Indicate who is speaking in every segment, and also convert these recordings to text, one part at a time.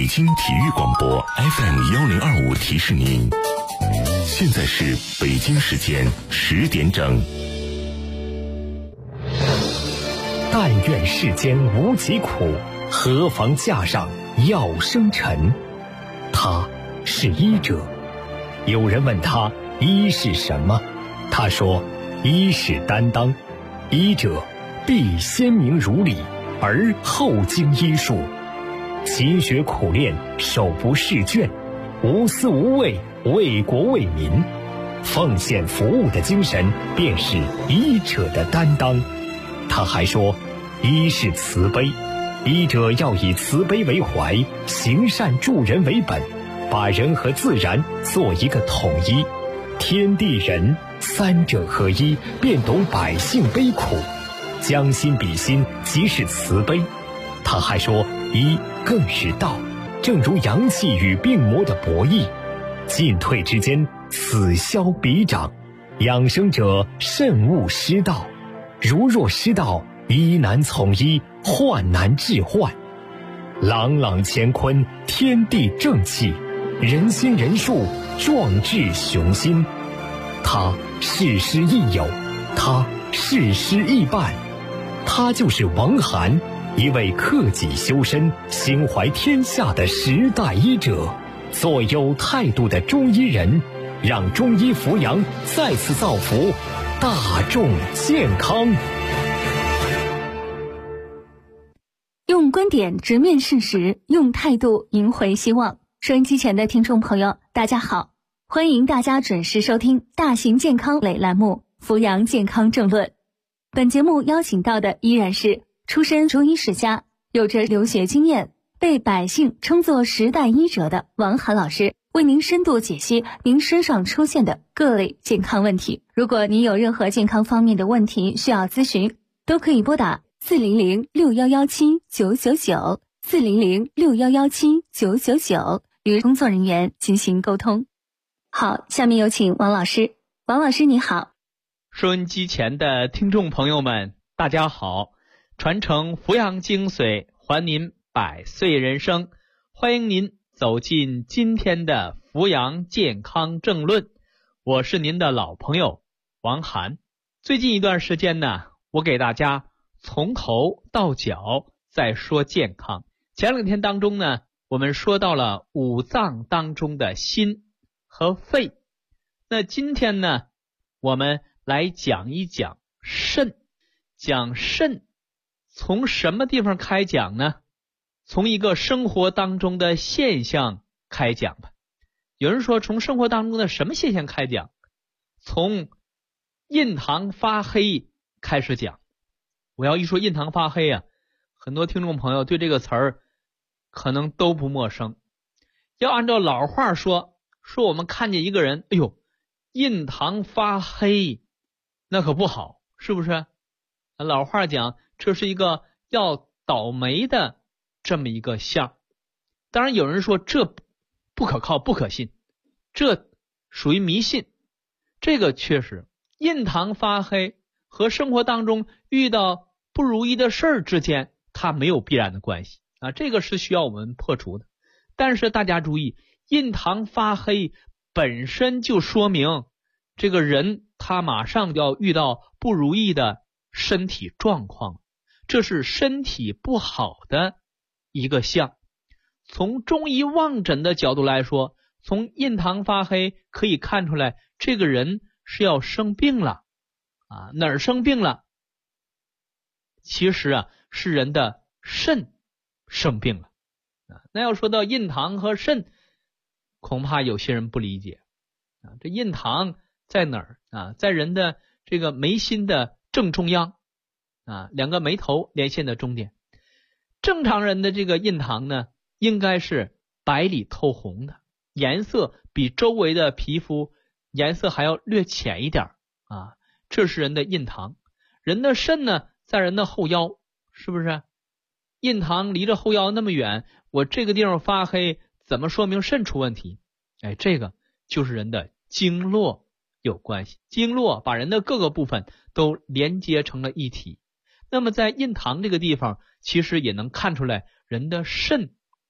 Speaker 1: 北京体育广播 FM1025提示您，现在是北京时间10点整。
Speaker 2: 但愿世间无疾苦，何妨架上药生尘。他是医者。有人问他医是什么，他说医是担当，医者必先明如理，而后经医术，勤学苦练，手不释卷，无私无畏，为国为民，奉献服务的精神便是医者的担当。他还说医是慈悲，医者要以慈悲为怀，行善助人为本，把人和自然做一个统一，天地人三者合一，便懂百姓悲苦，将心比心，即是慈悲。他还说医更是道，正如阳气与病魔的博弈，进退之间，此消彼长，养生者慎勿失道，如若失道，医难从医，患难治患。朗朗乾坤，天地正气，人心人术，壮志雄心。他事师亦友，他事师亦伴，他就是王涵，一位克己修身、心怀天下的时代医者，做有态度的中医人，让中医扶阳再次造福大众健康。
Speaker 3: 用观点直面事实，用态度赢回希望。收音机前的听众朋友，大家好，欢迎大家准时收听大型健康类栏目《扶阳健康政论》。本节目邀请到的依然是出身中医世家，有着留学经验，被百姓称作时代医者的王涵老师，为您深度解析您身上出现的各类健康问题。如果您有任何健康方面的问题需要咨询，都可以拨打400611799 400611799与工作人员进行沟通。好，下面有请王老师。王老师你好。
Speaker 4: 收音机前的听众朋友们，大家好，传承扶阳精髓，还您百岁人生，欢迎您走进今天的扶阳健康政论，我是您的老朋友王涵。最近一段时间呢，我给大家从头到脚在说健康。前两天当中呢，我们说到了五脏当中的心和肺，那今天呢，我们来讲一讲肾。讲肾从什么地方开讲呢？从一个生活当中的现象开讲吧。有人说从生活当中的什么现象开讲？从印堂发黑开始讲。我要一说印堂发黑啊，很多听众朋友对这个词儿可能都不陌生。要按照老话说我们看见一个人，哎呦，印堂发黑，那可不好，是不是？老话讲，这是一个要倒霉的这么一个象。当然有人说这不可靠不可信，这属于迷信。这个确实，印堂发黑和生活当中遇到不如意的事儿之间，它没有必然的关系啊，这个是需要我们破除的。但是大家注意，印堂发黑本身就说明这个人他马上就要遇到不如意的身体状况，这是身体不好的一个象。从中医望诊的角度来说，从印堂发黑可以看出来这个人是要生病了啊，哪儿生病了？其实啊，是人的肾生病了啊。那要说到印堂和肾，恐怕有些人不理解啊。这印堂在哪儿啊？在人的这个眉心的正中央啊，两个眉头连线的中点。正常人的这个印堂呢，应该是白里透红的，颜色比周围的皮肤颜色还要略浅一点啊，这是人的印堂。人的肾呢，在人的后腰，是不是？印堂离着后腰那么远，我这个地方发黑，怎么说明肾出问题？这个就是人的经络有关系，经络把人的各个部分都连接成了一体。那么在印堂这个地方，其实也能看出来人的肾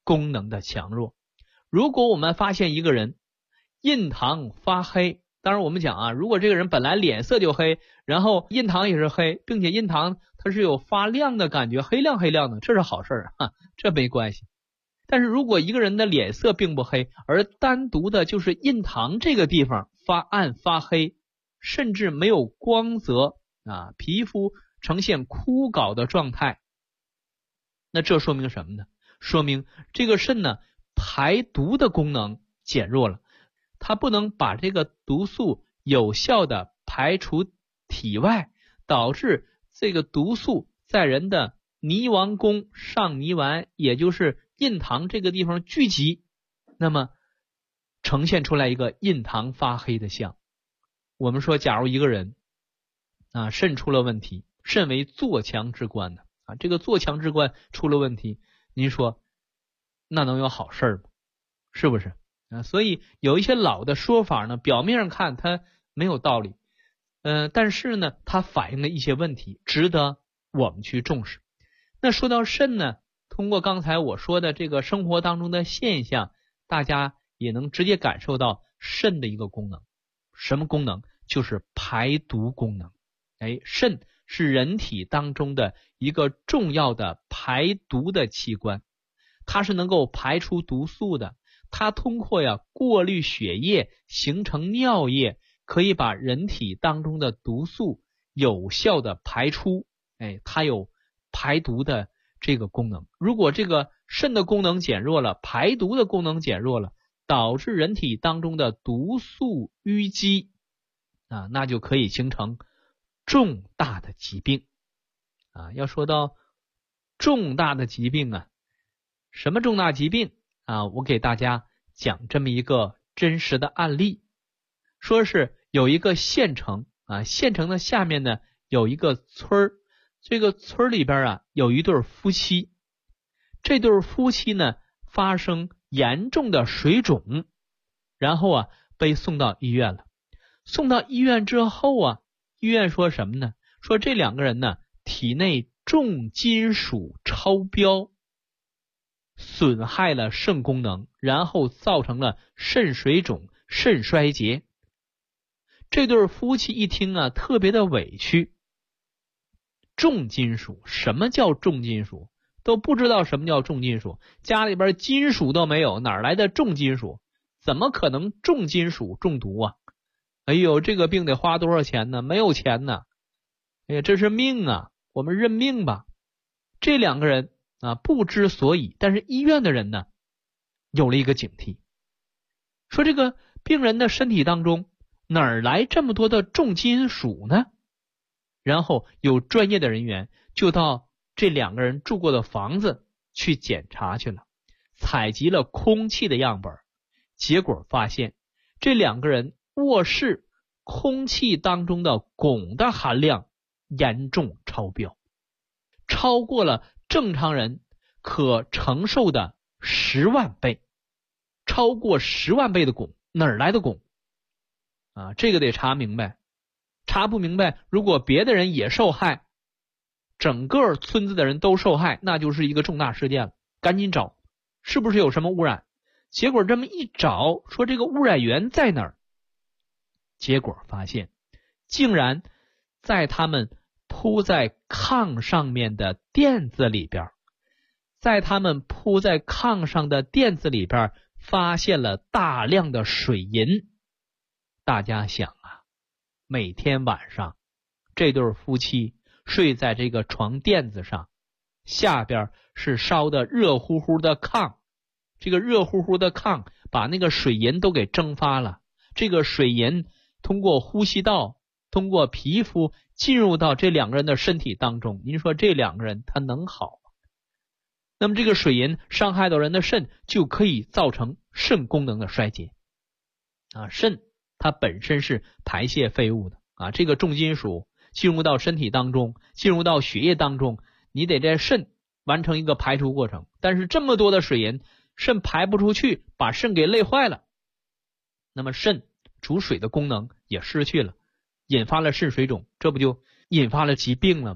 Speaker 4: 功能的强弱。如果我们发现一个人印堂发黑，当然我们讲啊，如果这个人本来脸色就黑，然后印堂也是黑，并且印堂它是有发亮的感觉，黑亮黑亮的，这是好事啊，这没关系。但是如果一个人的脸色并不黑，而单独的就是印堂这个地方发暗发黑，甚至没有光泽啊，皮肤呈现枯槁的状态，那这说明什么呢？说明这个肾呢排毒的功能减弱了，它不能把这个毒素有效的排除体外，导致这个毒素在人的泥王宫上泥丸，也就是印堂这个地方聚集，那么呈现出来一个印堂发黑的象。我们说假如一个人啊肾出了问题，肾为坐强之官的啊，这个坐强之官出了问题，您说那能有好事吗？是不是啊？所以有一些老的说法呢，表面上看它没有道理，但是呢它反映了一些问题，值得我们去重视。那说到肾呢，通过刚才我说的这个生活当中的现象，大家也能直接感受到肾的一个功能。什么功能？就是排毒功能。肾是人体当中的一个重要的排毒的器官，它是能够排出毒素的，它通过过滤血液形成尿液，可以把人体当中的毒素有效的排出，它有排毒的这个功能。如果这个肾的功能减弱了，排毒的功能减弱了，导致人体当中的毒素淤积啊，那就可以形成重大的疾病啊。要说到重大的疾病啊，什么重大疾病啊？我给大家讲这么一个真实的案例，说是有一个县城啊，县城的下面呢有一个村儿，这个村里边啊有一对夫妻，这对夫妻呢发生严重的水肿，然后啊被送到医院了。送到医院之后啊，医院说什么呢？说这两个人呢体内重金属超标，损害了肾功能，然后造成了肾水肿、肾衰竭。这对夫妻一听啊，特别的委屈。重金属，什么叫重金属？都不知道什么叫重金属，家里边金属都没有，哪来的重金属？怎么可能重金属中毒啊？哎呦，这个病得花多少钱呢？没有钱呢。哎呀，这是命啊，我们认命吧。这两个人啊不知所以，但是医院的人呢有了一个警惕，说这个病人的身体当中哪儿来这么多的重金属呢？然后有专业的人员就到这两个人住过的房子去检查去了，采集了空气的样本，结果发现这两个人卧室空气当中的汞的含量严重超标，超过了正常人可承受的10万倍，超过10万倍的汞，哪儿来的汞啊？这个得查明白，查不明白，如果别的人也受害，整个村子的人都受害，那就是一个重大事件了。赶紧找是不是有什么污染，结果这么一找，说这个污染源在哪儿？结果发现竟然在他们铺在炕上面的垫子里边，在他们铺在炕上的垫子里边发现了大量的水银。大家想啊，每天晚上这对夫妻睡在这个床垫子上，下边是烧的热乎乎的炕，这个热乎乎的炕把那个水银都给蒸发了，这个水银通过呼吸道，通过皮肤进入到这两个人的身体当中，您说这两个人他能好吗？那么这个水银伤害到人的肾，就可以造成肾功能的衰竭啊。肾它本身是排泄废物的啊，这个重金属进入到身体当中，进入到血液当中，你得在肾完成一个排除过程，但是这么多的水银，肾排不出去，把肾给累坏了，那么肾主水的功能也失去了，引发了肾水肿，这不就引发了疾病了吗？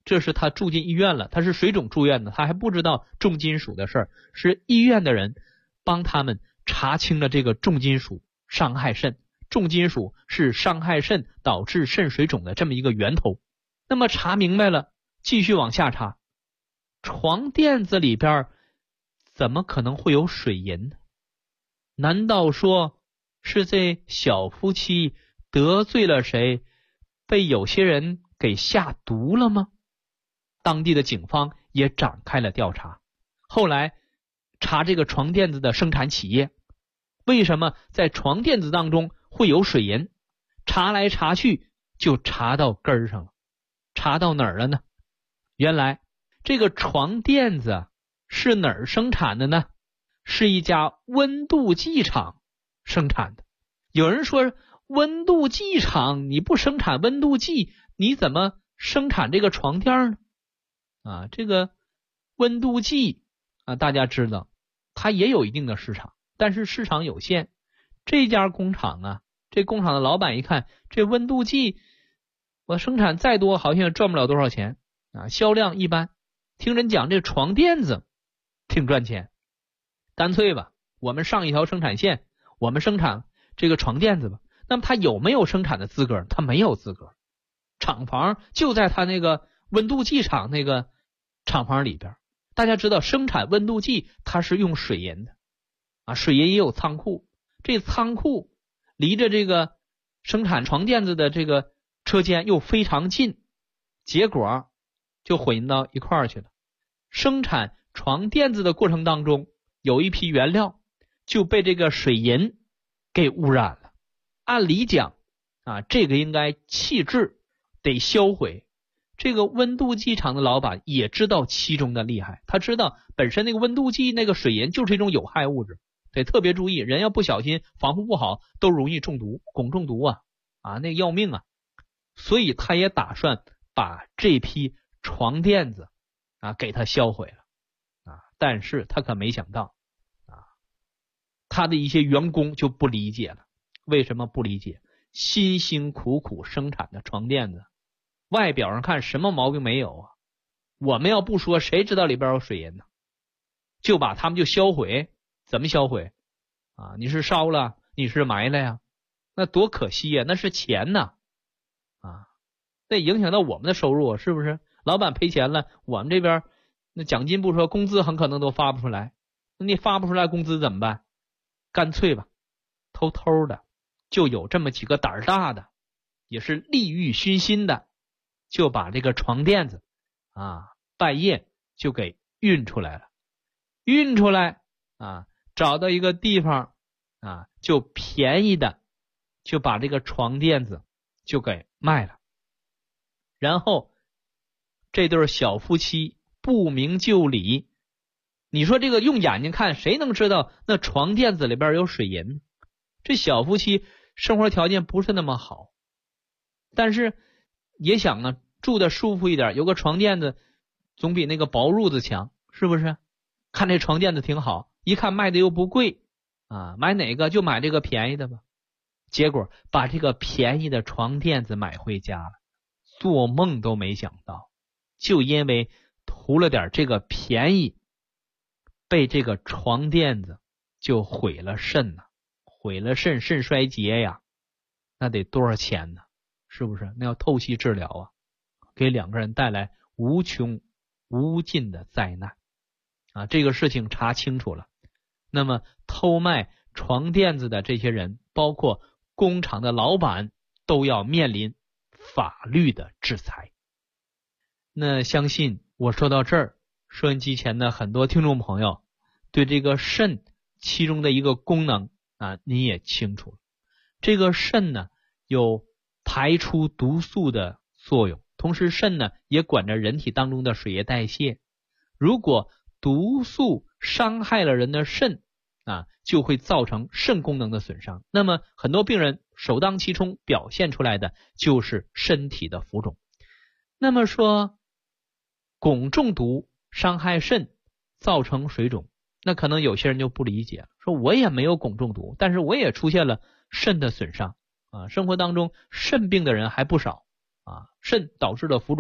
Speaker 4: 这是他住进医院了，他是水肿住院的，他还不知道重金属的事儿，是医院的人帮他们查清了这个重金属伤害肾，重金属是伤害肾导致肾水肿的这么一个源头。那么查明白了，继续往下查，床垫子里边怎么可能会有水银呢？难道说是这小夫妻得罪了谁，被有些人给下毒了吗？当地的警方也展开了调查，后来查这个床垫子的生产企业，为什么在床垫子当中会有水银？查来查去就查到根儿上了。查到哪儿了呢？原来这个床垫子是哪儿生产的呢？是一家温度计厂生产的。有人说温度计厂你不生产温度计，你怎么生产这个床垫呢？这个温度计大家知道它也有一定的市场，但是市场有限。这家工厂这工厂的老板一看，这温度计我生产再多好像赚不了多少钱销量一般。听人讲这床垫子挺赚钱，干脆吧，我们上一条生产线，我们生产这个床垫子吧。那么他有没有生产的资格？他没有资格。厂房就在他那个温度计厂那个厂房里边。大家知道生产温度计它是用水银的水银也有仓库，这仓库离着这个生产床垫子的这个车间又非常近，结果就混到一块儿去了。生产床垫子的过程当中，有一批原料就被这个水银给污染了。按理讲这个应该弃置，得销毁。这个温度计厂的老板也知道其中的厉害，他知道本身那个温度计那个水银就是一种有害物质，得特别注意，人要不小心防护不好都容易中毒，汞中毒那要命所以他也打算把这批床垫子给他销毁了但是他可没想到他的一些员工就不理解了。为什么不理解？辛辛苦苦生产的床垫子，外表上看什么毛病没有我们要不说谁知道里边有水银呢？就把他们就销毁。怎么销毁你是烧了，你是埋了呀？那多可惜呀，那是钱呐那影响到我们的收入是不是？老板赔钱了，我们这边那奖金不说，工资很可能都发不出来。那你发不出来工资怎么办？干脆吧，偷偷的就有这么几个胆儿大的，也是利欲熏心的，就把这个床垫子半夜就给运出来了。运出来找到一个地方就便宜的就把这个床垫子就给卖了。然后这对小夫妻不明就里，你说这个用眼睛看谁能知道那床垫子里边有水银？这小夫妻生活条件不是那么好，但是也想住的舒服一点，有个床垫子总比那个薄褥子强，是不是？看这床垫子挺好，一看卖的又不贵买哪个就买这个便宜的吧。结果把这个便宜的床垫子买回家了，做梦都没想到，就因为图了点这个便宜，被这个床垫子就毁了肾毁了肾，肾衰竭呀，那得多少钱呢？是不是？那要透析治疗给两个人带来无穷无尽的灾难这个事情查清楚了，那么偷卖床垫子的这些人，包括工厂的老板，都要面临法律的制裁。那相信我说到这儿，收音机前的很多听众朋友对这个肾其中的一个功能你也清楚了。这个肾呢有排出毒素的作用，同时肾呢也管着人体当中的水液代谢。如果毒素伤害了人的肾就会造成肾功能的损伤。那么很多病人首当其冲表现出来的就是身体的浮肿。那么说汞中毒伤害肾造成水肿，那可能有些人就不理解了，说我也没有汞中毒，但是我也出现了肾的损伤生活当中肾病的人还不少肾导致的浮肿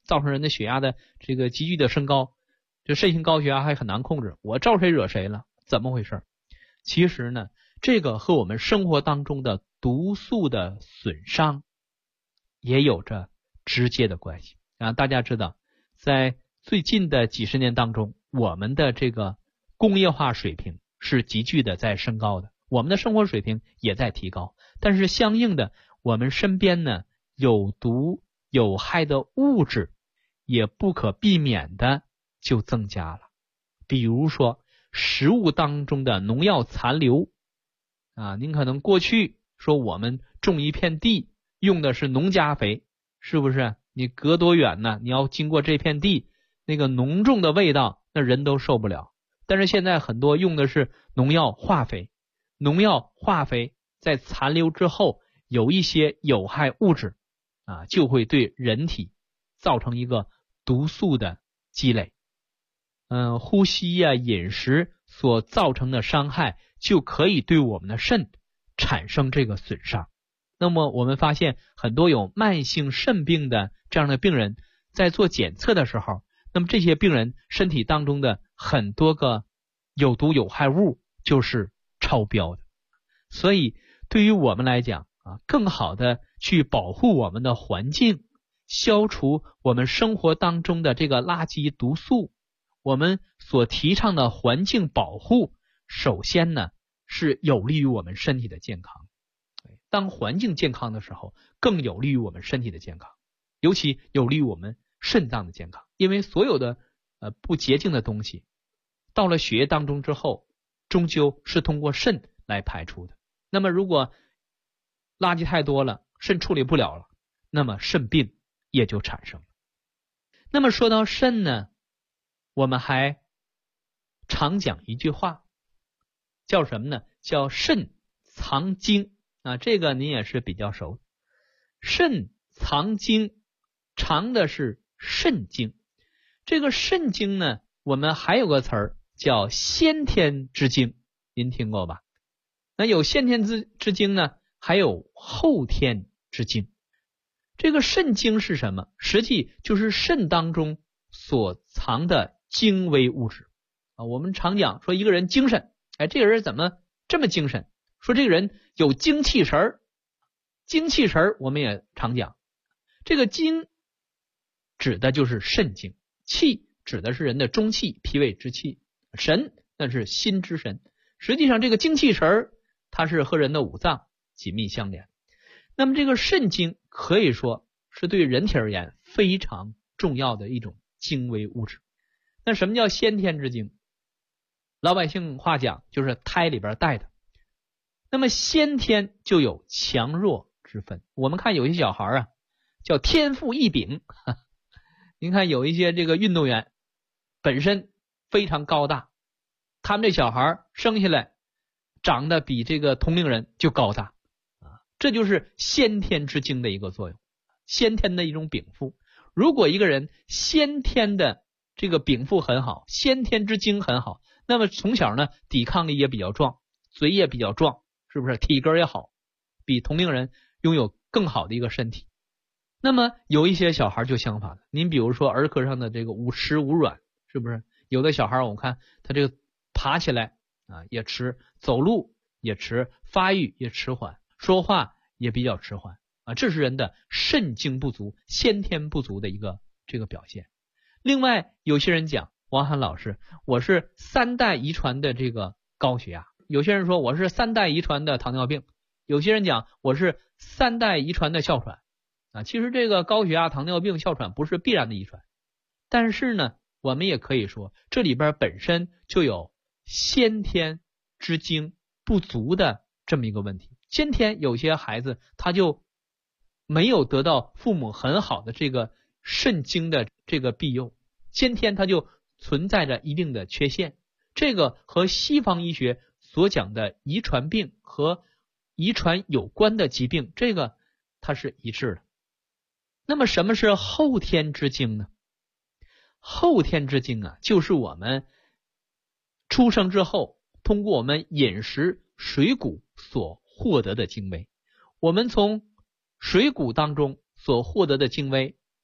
Speaker 4: 造成人的血压的这个急剧的升高，这肾性高血压还很难控制，我招谁惹谁了？怎么回事？其实呢，这个和我们生活当中的毒素的损伤也有着直接的关系啊。大家知道，在最近的几十年当中，我们的这个工业化水平是急剧的在升高的，我们的生活水平也在提高，但是相应的，我们身边呢有毒有害的物质也不可避免的就增加了。比如说食物当中的农药残留啊，您可能过去说我们种一片地用的是农家肥，是不是？你隔多远呢？你要经过这片地，那个浓重的味道，那人都受不了。但是现在很多用的是农药化肥，农药化肥在残留之后，有一些有害物质啊，就会对人体造成一个毒素的积累。呼吸呀、饮食所造成的伤害，就可以对我们的肾产生这个损伤。那么我们发现很多有慢性肾病的这样的病人，在做检测的时候，那么这些病人身体当中的很多个有毒有害物就是超标的。所以对于我们来讲啊，更好的去保护我们的环境，消除我们生活当中的这个垃圾毒素，我们所提倡的环境保护，首先呢是有利于我们身体的健康。当环境健康的时候，更有利于我们身体的健康，尤其有利于我们肾脏的健康。因为所有的不洁净的东西到了血液当中之后，终究是通过肾来排出的。那么如果垃圾太多了，肾处理不了了，那么肾病也就产生了。那么说到肾呢，我们还常讲一句话，叫什么呢？叫肾藏精啊，这个您也是比较熟。肾藏精，藏的是肾精。这个肾精呢，我们还有个词儿叫先天之精，您听过吧？那有先天之精呢，还有后天之精。这个肾精是什么？实际就是肾当中所藏的精微物质啊。我们常讲说一个人精神，这个人怎么这么精神？说这个人有精气神儿，精气神儿我们也常讲，这个精指的就是肾精，气指的是人的中气、脾胃之气，神那是心之神。实际上这个精气神儿它是和人的五脏紧密相连。那么这个肾精可以说是对人体而言非常重要的一种精微物质。那什么叫先天之精？老百姓话讲就是胎里边带的。那么先天就有强弱之分。我们看有些小孩啊，叫天赋异禀。您看有一些这个运动员本身非常高大，他们这小孩生下来长得比这个同龄人就高大啊，这就是先天之精的一个作用，先天的一种禀赋。如果一个人先天的这个禀赋很好，先天之精很好，那么从小呢抵抗力也比较壮，嘴也比较壮，是不是体格也好，比同龄人拥有更好的一个身体。那么有一些小孩就相反了，您比如说儿科上的这个五迟五软，是不是有的小孩我看他这个爬起来啊也迟，走路也迟，发育也迟缓，说话也比较迟缓啊，这是人的肾精不足、先天不足的一个这个表现。另外有些人讲，王涵老师，我是3代遗传的这个高血压，有些人说我是3代遗传的糖尿病，有些人讲我是3代遗传的哮喘啊。其实这个高血压、糖尿病、哮喘不是必然的遗传，但是呢我们也可以说这里边本身就有先天之精不足的这么一个问题。先天有些孩子他就没有得到父母很好的这个肾精的这个庇佑，先天他就存在着一定的缺陷。这个和西方医学所讲的遗传病和遗传有关的疾病，这个它是一致的。那么什么是后天之精呢？后天之精啊，就是我们出生之后通过我们饮食水谷所获得的精微。我们从水谷当中所获得的精微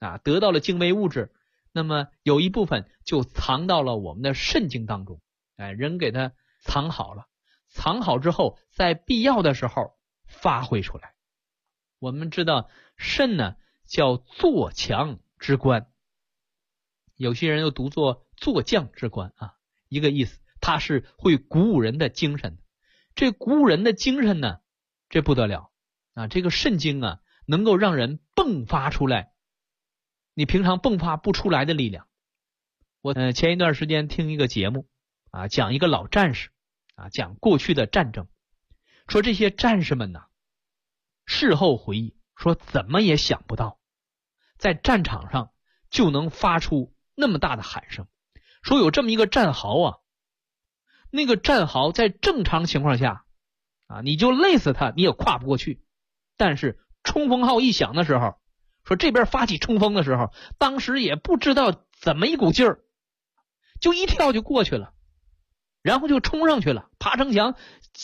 Speaker 4: 得到了精微物质，那么有一部分就藏到了我们的肾经当中，人给它藏好了，藏好之后在必要的时候发挥出来。我们知道肾呢叫做强之官，有些人又读作做将之官一个意思，它是会鼓舞人的精神的。这鼓舞人的精神呢，这不得了这个肾经能够让人迸发出来你平常迸发不出来的力量。我前一段时间听一个节目讲一个老战士讲过去的战争，说这些战士们事后回忆说怎么也想不到在战场上就能发出那么大的喊声，说有这么一个战壕那个战壕在正常情况下你就累死他你也跨不过去，但是冲锋号一响的时候，说这边发起冲锋的时候，当时也不知道怎么一股劲儿，就一跳就过去了，然后就冲上去了，爬城墙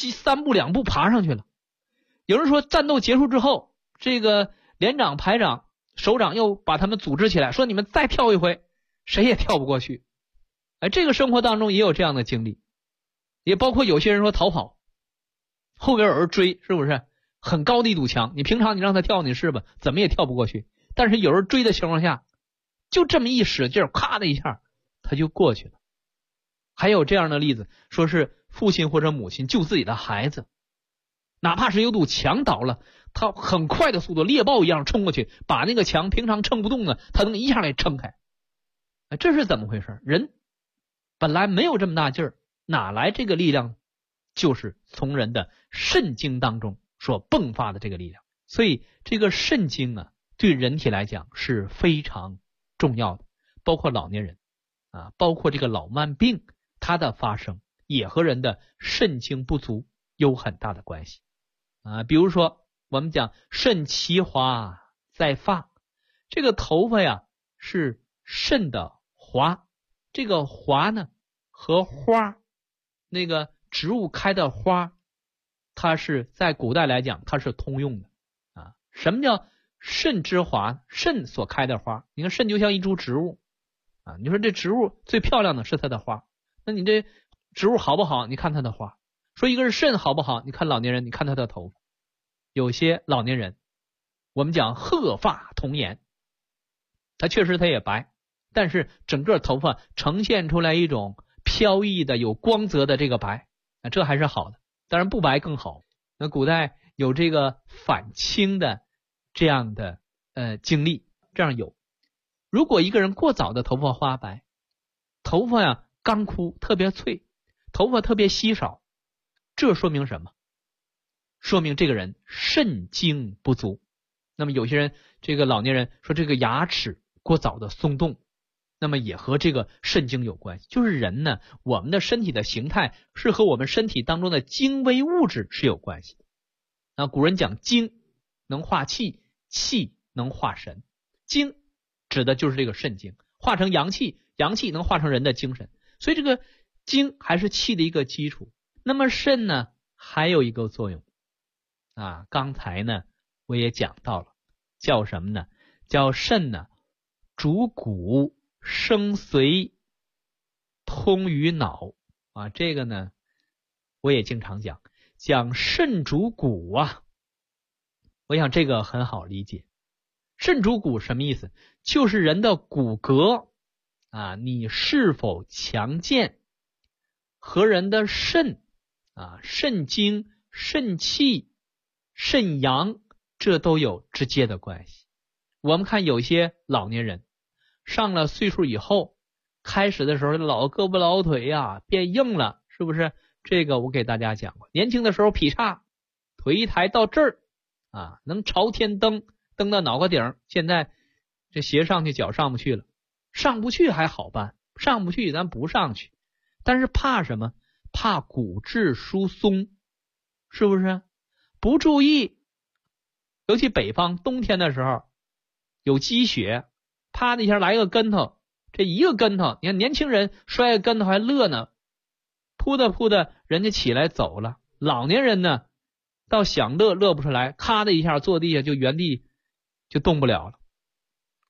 Speaker 4: 3步2步爬上去了。有人说战斗结束之后，这个连长排长首长又把他们组织起来，说你们再跳一回，谁也跳不过去。这个生活当中也有这样的经历，也包括有些人说逃跑，后边有人追，是不是很高的一堵墙，你平常你让他跳你是吧，怎么也跳不过去，但是有人追的情况下，就这么一使劲，咔的一下他就过去了。还有这样的例子，说是父亲或者母亲救自己的孩子，哪怕是有堵墙倒了，他很快的速度猎豹一样冲过去，把那个墙平常撑不动的他能一下给撑开。这是怎么回事？人本来没有这么大劲儿，哪来这个力量？就是从人的肾经当中所迸发的这个力量。所以这个肾经对人体来讲是非常重要的，包括老年人包括这个老慢病，它的发生也和人的肾经不足有很大的关系比如说我们讲肾其华在发，这个头发是肾的华，这个华呢和花那个植物开的花，它是在古代来讲它是通用的什么叫肾之华？肾所开的花，你看肾就像一株植物你说这植物最漂亮的是它的花，那你这植物好不好？你看它的花。说一个是肾好不好？你看老年人，你看他的头发。有些老年人我们讲鹤发童颜，他确实他也白，但是整个头发呈现出来一种飘逸的有光泽的这个白这还是好的，当然不白更好。那古代有这个反清的这样的经历，这样有。如果一个人过早的头发花白，头发干枯特别脆，头发特别稀少，这说明什么？说明这个人肾精不足。那么有些人这个老年人说这个牙齿过早的松动，那么也和这个肾精有关系。就是人呢，我们的身体的形态是和我们身体当中的精微物质是有关系的。古人讲精能化气，气能化神，精指的就是这个肾精，化成阳气，阳气能化成人的精神，所以这个精还是气的一个基础。那么肾呢还有一个作用刚才呢我也讲到了，叫什么呢？叫肾呢主骨生髓通于脑这个呢我也经常讲肾主骨我想这个很好理解。肾主骨什么意思？就是人的骨骼你是否强健和人的肾肾精、肾气、肾阳这都有直接的关系。我们看有些老年人上了岁数以后，开始的时候老胳膊老腿变硬了，是不是？这个我给大家讲过，年轻的时候劈叉，腿一抬到这儿能朝天蹬到脑壳顶，现在这鞋上去脚上不去了，上不去还好办，上不去咱不上去，但是怕什么？怕骨质疏松，是不是？不注意，尤其北方冬天的时候有积雪，啪的一下来一个跟头，这一个跟头，你看年轻人摔个跟头还乐呢，扑的人家起来走了。老年人呢倒想乐不出来，咔的一下坐地下就原地就动不了了。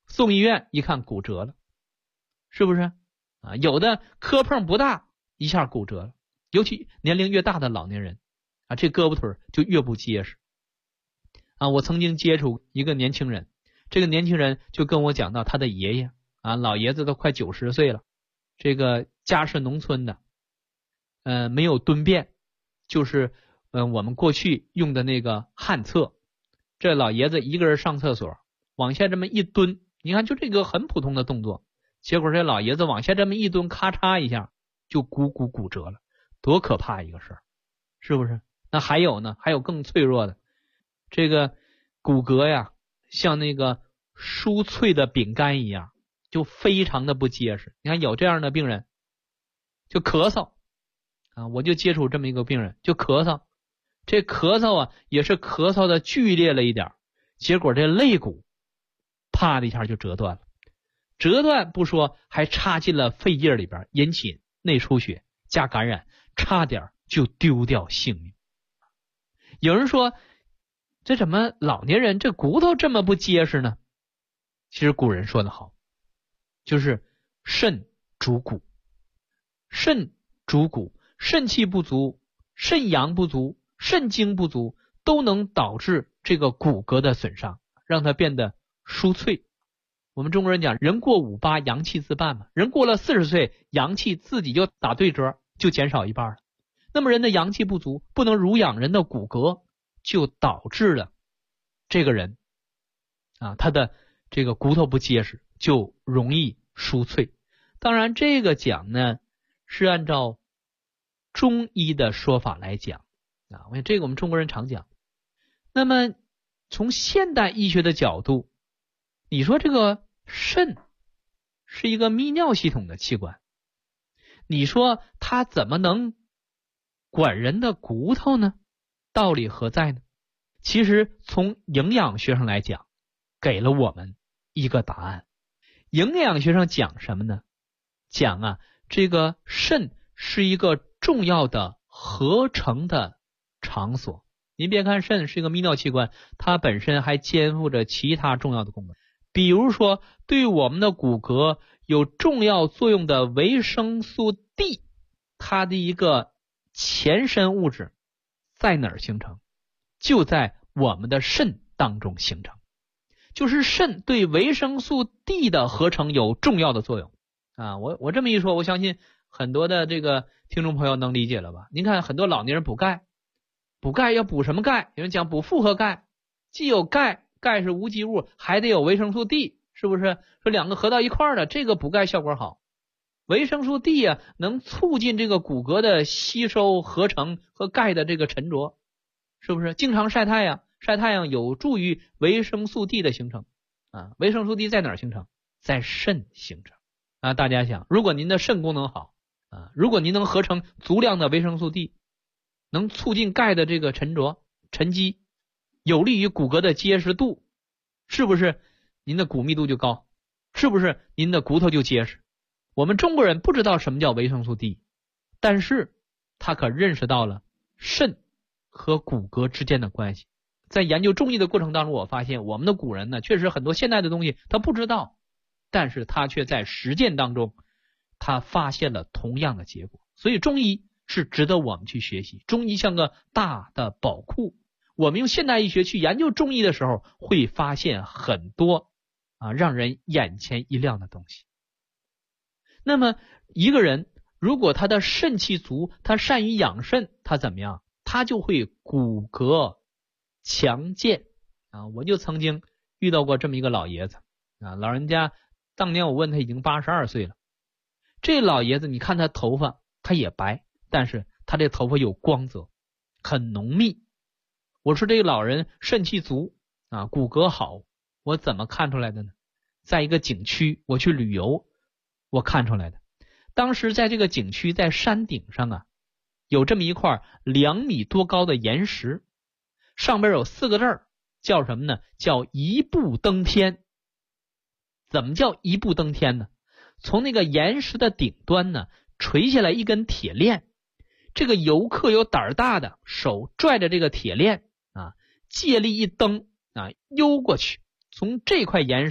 Speaker 4: 送医院一看骨折了，是不是啊？有的磕碰不大，一下骨折了，尤其年龄越大的老年人啊，这胳膊腿就越不结实啊。我曾经接触一个年轻人，这个年轻人就跟我讲到他的爷爷啊，老爷子都快90岁了，这个家是农村的，没有蹲便，就是我们过去用的那个旱厕，这老爷子一个人上厕所往下这么一蹲，你看就这个很普通的动作，结果这老爷子往下这么一蹲，咔嚓一下就骨折了，多可怕一个事儿，是不是？那还有呢，还有更脆弱的，这个骨骼呀像那个酥脆的饼干一样，就非常的不结实。你看有这样的病人就咳嗽啊，我就接触这么一个病人就咳嗽，这咳嗽啊也是咳嗽的剧烈了一点，结果这肋骨啪的一下就折断了，折断不说，还插进了肺叶里边，引起内出血加感染，差点就丢掉性命。有人说这怎么老年人这骨头这么不结实呢？其实古人说得好，就是肾主骨，肾主骨，肾气不足，肾阳不足，肾精不足，都能导致这个骨骼的损伤，让它变得疏脆。我们中国人讲人过58阳气自半嘛，人过了40岁阳气自己就打对折，就减少一半了。那么人的阳气不足，不能濡养人的骨骼，就导致了这个人啊，他的这个骨头不结实，就容易疏脆。当然这个讲呢是按照中医的说法来讲啊，这个我们中国人常讲。那么从现代医学的角度，你说这个肾是一个泌尿系统的器官，你说它怎么能管人的骨头呢？道理何在呢？其实从营养学上来讲，给了我们一个答案。营养学上讲什么呢？讲啊，这个肾是一个重要的合成的场所。您别看肾是一个泌尿器官，它本身还肩负着其他重要的功能，比如说对我们的骨骼有重要作用的维生素 D， 它的一个前身物质在哪儿形成？就在我们的肾当中形成，就是肾对维生素 D 的合成有重要的作用啊。我这么一说，我相信很多的这个听众朋友能理解了吧？您看很多老年人补钙要补什么钙？有人讲补复合钙，既有钙是无机物，还得有维生素 D， 是不是？说两个合到一块儿的，这个补钙效果好。维生素 D 啊，能促进这个骨骼的吸收、合成和钙的这个沉着，是不是？经常晒太阳有助于维生素 D 的形成啊。维生素 D 在哪儿形成？在肾形成啊。大家想，如果您的肾功能好啊，如果您能合成足量的维生素 D， 能促进钙的这个沉着、沉积，有利于骨骼的结实度，是不是您的骨密度就高？是不是您的骨头就结实？我们中国人不知道什么叫维生素 D， 但是他可认识到了肾和骨骼之间的关系。在研究中医的过程当中，我发现我们的古人呢，确实很多现代的东西他不知道，但是他却在实践当中他发现了同样的结果。所以中医是值得我们去学习，中医像个大的宝库，我们用现代医学去研究中医的时候，会发现很多让人眼前一亮的东西。那么一个人如果他的肾气足，他善于养肾，他怎么样？他就会骨骼强健啊！我就曾经遇到过这么一个老爷子啊，老人家当年我问他已经82岁了，这老爷子你看他头发他也白，但是他这头发有光泽，很浓密。我说这个老人肾气足啊，骨骼好，我怎么看出来的呢？在一个景区我去旅游，我看出来的。当时在这个景区在山顶上啊，有这么一块2米多高的岩石，上边有4个字儿，叫什么呢？叫一步登天。怎么叫一步登天呢？从那个岩石的顶端呢垂下来一根铁链，这个游客有胆儿大的，手拽着这个铁链啊，借力一蹬啊，悠过去，从这块岩石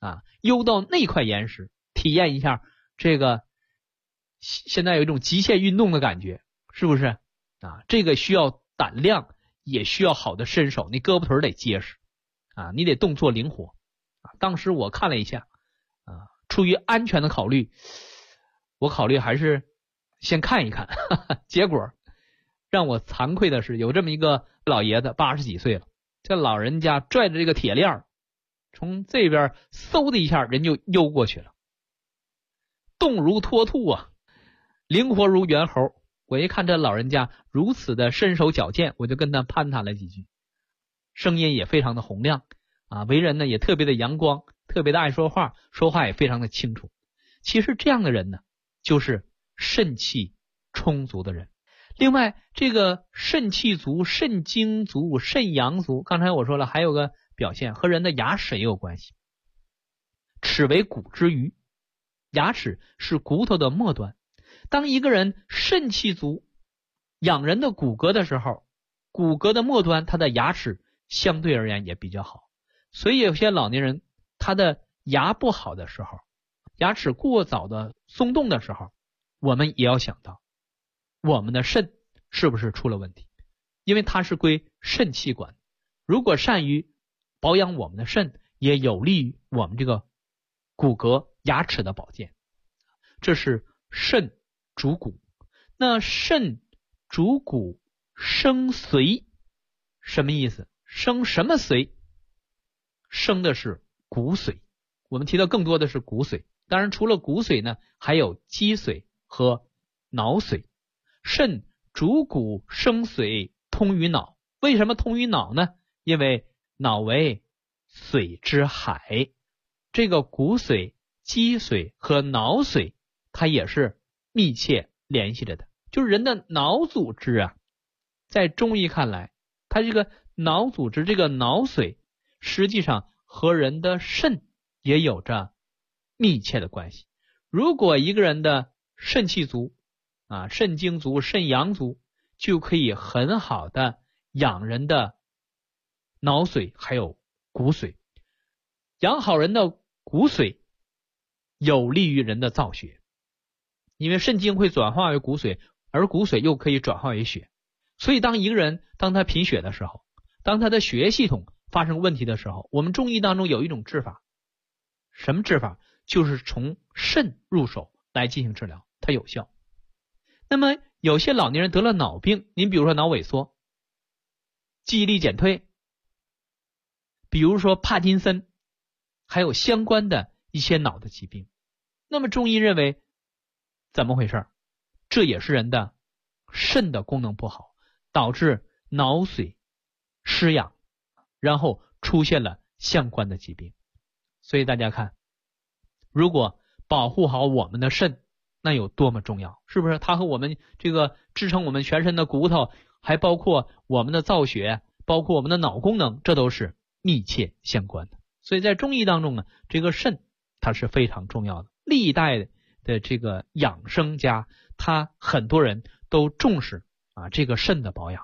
Speaker 4: 幽到那块岩石，体验一下这个现在有一种极限运动的感觉，是不是这个需要胆量，也需要好的身手，你胳膊腿得结实你得动作灵活当时我看了一下出于安全的考虑，我考虑还是先看一看结果让我惭愧的是，有这么一个老爷子80几岁了，这老人家拽着这个铁链从这边嗖的一下人就悠过去了，动如脱兔灵活如猿猴。我一看这老人家如此的身手矫健，我就跟他攀谈了几句，声音也非常的洪亮为人呢也特别的阳光，特别的爱说话，说话也非常的清楚。其实这样的人呢就是肾气充足的人。另外这个肾气足、肾精足、肾阳足，刚才我说了还有个表现和人的牙齿也有关系。齿为骨之余，牙齿是骨头的末端。当一个人肾气足，养人的骨骼的时候，骨骼的末端他的牙齿相对而言也比较好。所以有些老年人他的牙不好的时候，牙齿过早的松动的时候，我们也要想到我们的肾是不是出了问题，因为它是归肾气管。如果善于保养我们的肾，也有利于我们这个骨骼牙齿的保健。这是肾主骨。那肾主骨生髓，什么意思？生什么髓？生的是骨髓。我们提到更多的是骨髓，当然除了骨髓呢，还有肌髓和脑髓。肾主骨生髓，通于脑。为什么通于脑呢？因为脑为髓之海，这个骨髓、肌髓和脑髓它也是密切联系着的。就是人的脑组织在中医看来，它这个脑组织，这个脑髓实际上和人的肾也有着密切的关系。如果一个人的肾气足肾精足、肾阳足，就可以很好的养人的脑髓还有骨髓。养好人的骨髓有利于人的造血，因为肾精会转化为骨髓，而骨髓又可以转化为血。所以当一个人当他贫血的时候，当他的血液系统发生问题的时候，我们中医当中有一种治法。什么治法？就是从肾入手来进行治疗，它有效。那么有些老年人得了脑病，您比如说脑萎缩、记忆力减退，比如说帕金森，还有相关的一些脑的疾病。那么中医认为怎么回事？这也是人的肾的功能不好，导致脑髓失养，然后出现了相关的疾病。所以大家看，如果保护好我们的肾，那有多么重要，是不是？它和我们这个支撑我们全身的骨头，还包括我们的造血，包括我们的脑功能，这都是密切相关的。所以在中医当中呢，这个肾它是非常重要的。历代的这个养生家，他很多人都重视这个肾的保养。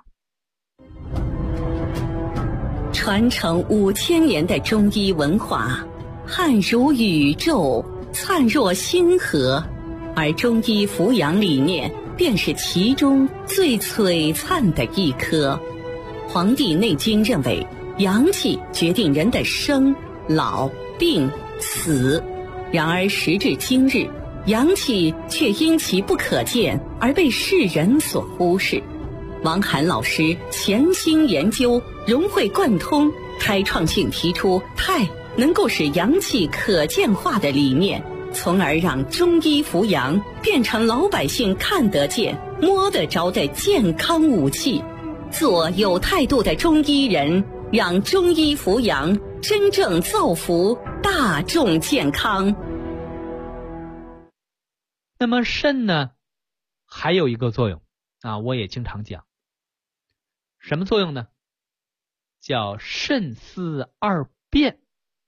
Speaker 5: 传承5000年的中医文化，汉如宇宙，灿若星河，而中医扶阳理念便是其中最璀璨的一颗。《黄帝内经》认为，阳气决定人的生、老、病、死。然而时至今日，阳气却因其不可见而被世人所忽视。王涵老师潜心研究，融会贯通，开创性提出太能够使阳气可见化的理念，从而让中医扶阳变成老百姓看得见、摸得着的健康武器。做有态度的中医人，让中医扶阳真正造福大众健康。
Speaker 4: 那么肾呢，还有一个作用我也经常讲。什么作用呢？叫肾司二便。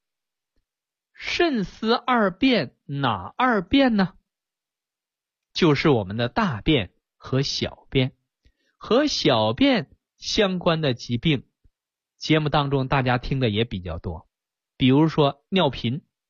Speaker 4: 肾司二便，哪二便呢？就是我们的大便和小便。和小便相关的疾病，节目当中大家听的也比较多，比如说尿频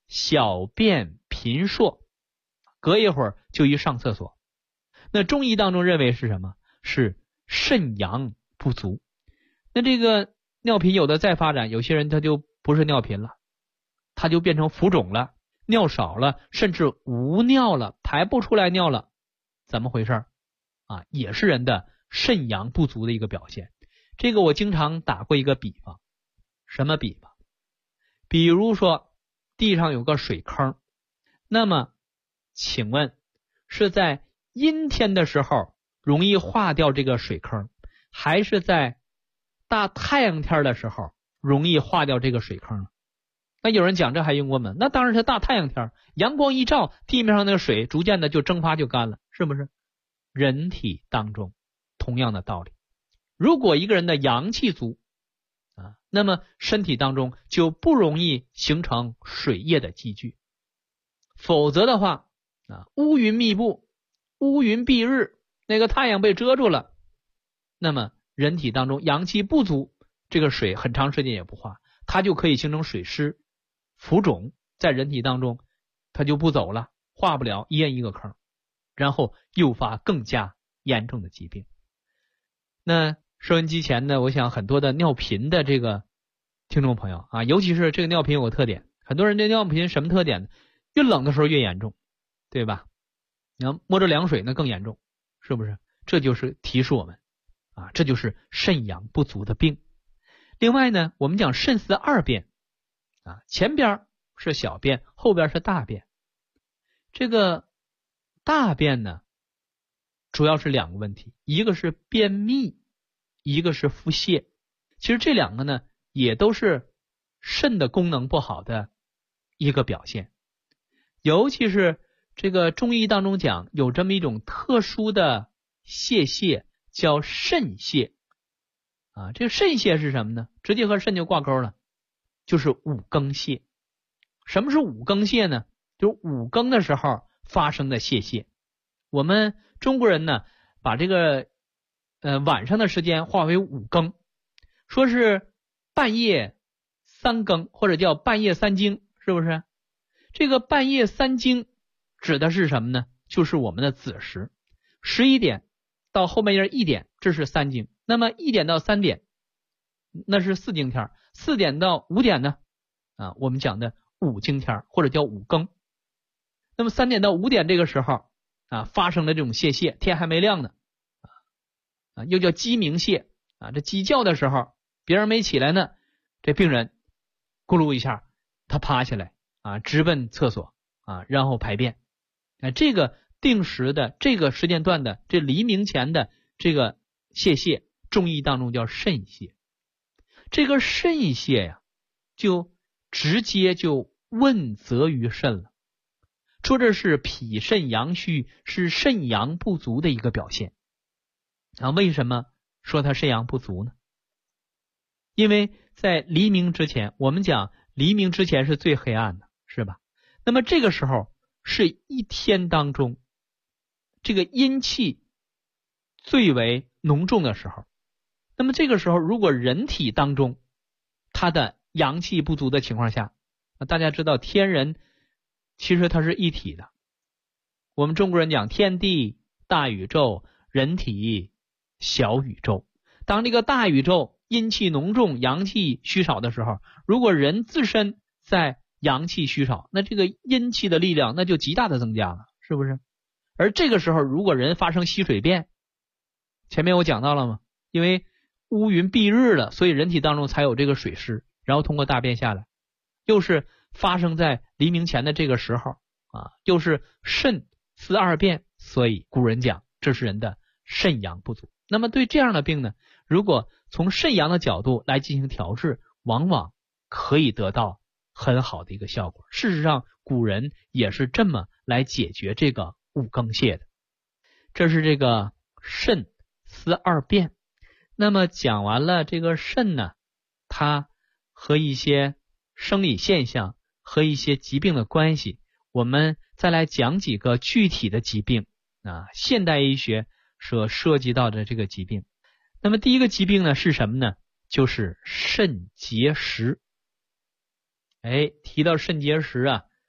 Speaker 4: 小便频数，隔一会儿就一上厕所。那中医当中认为是什么？是肾阳不足。那这个尿频有的再发展，有些人他就不是尿频了，他就变成浮肿了，尿少了，甚至无尿了，排不出来尿了。怎么回事啊？也是人的肾阳不足的一个表现。这个我经常打过一个比方。什么比方？比如说地上有个水坑，那么请问是在阴天的时候容易化掉这个水坑，还是在大太阳天的时候容易化掉这个水坑？那有人讲这还用过吗？那当然是大太阳天，阳光一照，地面上的水逐渐的就蒸发就干了，是不是？人体当中同样的道理，如果一个人的阳气足那么身体当中就不容易形成水液的积聚，否则的话乌云密布，乌云蔽日，那个太阳被遮住了，那么人体当中阳气不足，这个水很长时间也不化，它就可以形成水湿浮肿，在人体当中它就不走了，化不了，一人一个坑，然后诱发更加严重的疾病。那收音机前呢，我想很多的尿频的这个听众朋友尤其是这个尿频有个特点，很多人这尿频什么特点呢？越冷的时候越严重，对吧？你要摸着凉水那更严重，是不是？这就是提示我们这就是肾阳不足的病。另外呢，我们讲肾司二便前边是小便，后边是大便。这个大便呢主要是两个问题，一个是便秘，一个是腹泻。其实这两个呢也都是肾的功能不好的一个表现。尤其是这个中医当中讲有这么一种特殊的泄叫肾泄这个肾泄是什么呢？直接和肾就挂钩了，就是五更泄。什么是五更泄呢？就是五更的时候发生的泄。我们中国人呢把这个晚上的时间划为五更，说是半夜三更或者叫半夜三更，是不是？这个半夜三更指的是什么呢？就是我们的子时，11点到后半夜1点，这是三更。那么1点到3点那是四更天，4点到5点呢我们讲的五更天或者叫五更。那么3点到5点这个时候发生了这种泄，天还没亮呢又叫鸡鸣泄这鸡叫的时候别人没起来呢，这病人咕噜一下他趴下来直奔厕所然后排便这个定时的这个时间段的这黎明前的这个泄，中医当中叫肾泄。这个肾泄就直接就问责于肾了，说这是脾肾阳虚，是肾阳不足的一个表现为什么说它肾阳不足呢？因为在黎明之前，我们讲黎明之前是最黑暗的，是吧？那么这个时候是一天当中这个阴气最为浓重的时候。那么这个时候如果人体当中它的阳气不足的情况下，大家知道天人其实它是一体的，我们中国人讲天地大宇宙，人体小宇宙。当这个大宇宙阴气浓重，阳气虚少的时候，如果人自身在阳气虚少，那这个阴气的力量那就极大的增加了，是不是？而这个时候如果人发生稀水便，前面我讲到了吗？因为乌云蔽日了，所以人体当中才有这个水湿，然后通过大便下来，又是发生在黎明前的这个时候又是肾司二便，所以古人讲这是人的肾阳不足。那么对这样的病呢，如果从肾阳的角度来进行调治，往往可以得到很好的一个效果。事实上古人也是这么来解决这个五更泄的。这是这个肾司二便。那么讲完了这个肾呢，它和一些生理现象和一些疾病的关系，我们再来讲几个具体的疾病现代医学所涉及到的这个疾病。那么第一个疾病呢是什么呢？就是肾结石。提到肾结石